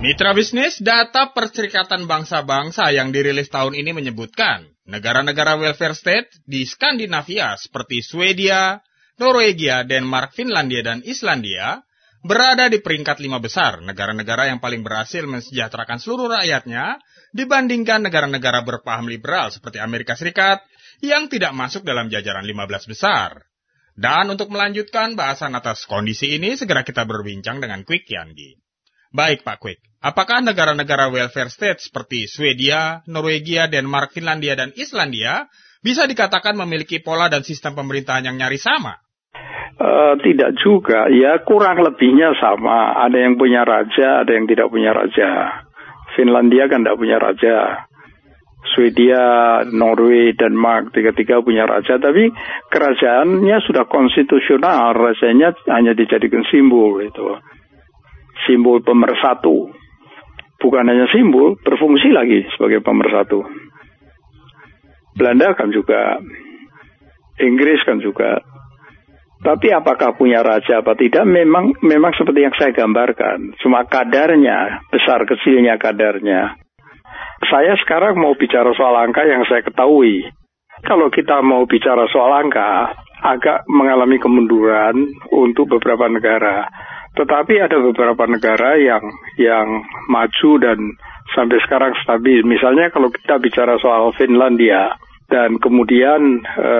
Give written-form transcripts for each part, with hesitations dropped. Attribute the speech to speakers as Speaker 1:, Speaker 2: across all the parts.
Speaker 1: Mitra bisnis, data Perserikatan Bangsa-Bangsa yang dirilis tahun ini menyebutkan negara-negara welfare state di Skandinavia seperti Swedia, Norwegia, Denmark, Finlandia, dan Islandia berada di peringkat 5 besar negara-negara yang paling berhasil mensejahterakan seluruh rakyatnya dibandingkan negara-negara berpaham liberal seperti Amerika Serikat yang tidak masuk dalam jajaran 15 besar. Dan untuk melanjutkan bahasan atas kondisi ini, segera kita berbincang dengan Kwik Kiangi. Baik Pak Kwik, apakah negara-negara welfare state seperti Swedia, Norwegia, Denmark, Finlandia, dan Islandia bisa dikatakan memiliki pola dan sistem pemerintahan yang nyaris sama?
Speaker 2: Tidak juga, ya kurang lebihnya sama. Ada yang punya raja, ada yang tidak punya raja. Finlandia kan tidak punya raja. Swedia, Norway, Denmark, tiga-tiga punya raja. Tapi kerajaannya sudah konstitusional, rajanya hanya dijadikan simbol itu. Simbol pemersatu. Bukan hanya simbol, berfungsi lagi sebagai pemersatu. Belanda kan juga, Inggris kan juga. Tapi apakah punya raja apa tidak, memang seperti yang saya gambarkan. Cuma kadarnya, besar kecilnya kadarnya. Saya sekarang mau bicara soal angka yang saya ketahui. Kalau kita mau bicara soal angka, agak mengalami kemunduran untuk beberapa negara. Tetapi ada beberapa negara yang maju dan sampai sekarang stabil. Misalnya kalau kita bicara soal Finlandia dan kemudian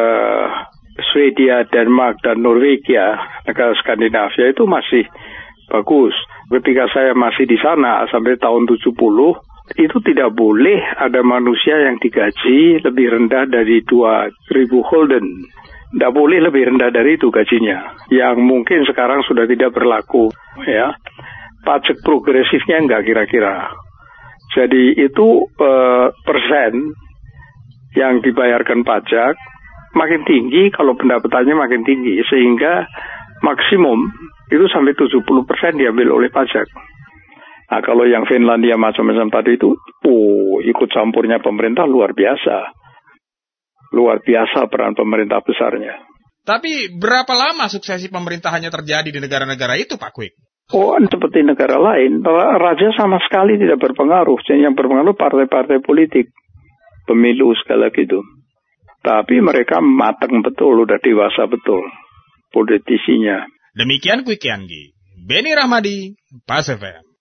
Speaker 2: Swedia, Denmark, dan Norwegia, negara Skandinavia itu masih bagus. Ketika saya masih di sana sampai tahun 70, itu tidak boleh ada manusia yang digaji lebih rendah dari 2.000 gulden. Tidak boleh lebih rendah dari itu gajinya, yang mungkin sekarang sudah tidak berlaku. Ya, pajak progresifnya enggak kira-kira. Jadi itu persen yang dibayarkan pajak makin tinggi kalau pendapatannya makin tinggi, sehingga maksimum itu sampai 70% diambil oleh pajak. Nah, kalau yang Finlandia macam-macam tadi itu, ikut campurnya pemerintah luar biasa. Luar biasa peran pemerintah besarnya.
Speaker 1: Tapi berapa lama suksesi pemerintahannya terjadi di negara-negara itu, Pak Kwik?
Speaker 2: Seperti negara lain, raja sama sekali tidak berpengaruh. Yang berpengaruh partai-partai politik, pemilu segala gitu. Tapi mereka matang betul, udah dewasa betul, politisinya.
Speaker 1: Demikian Kwik Kiangi, Beni Rahmadi, Pas FM.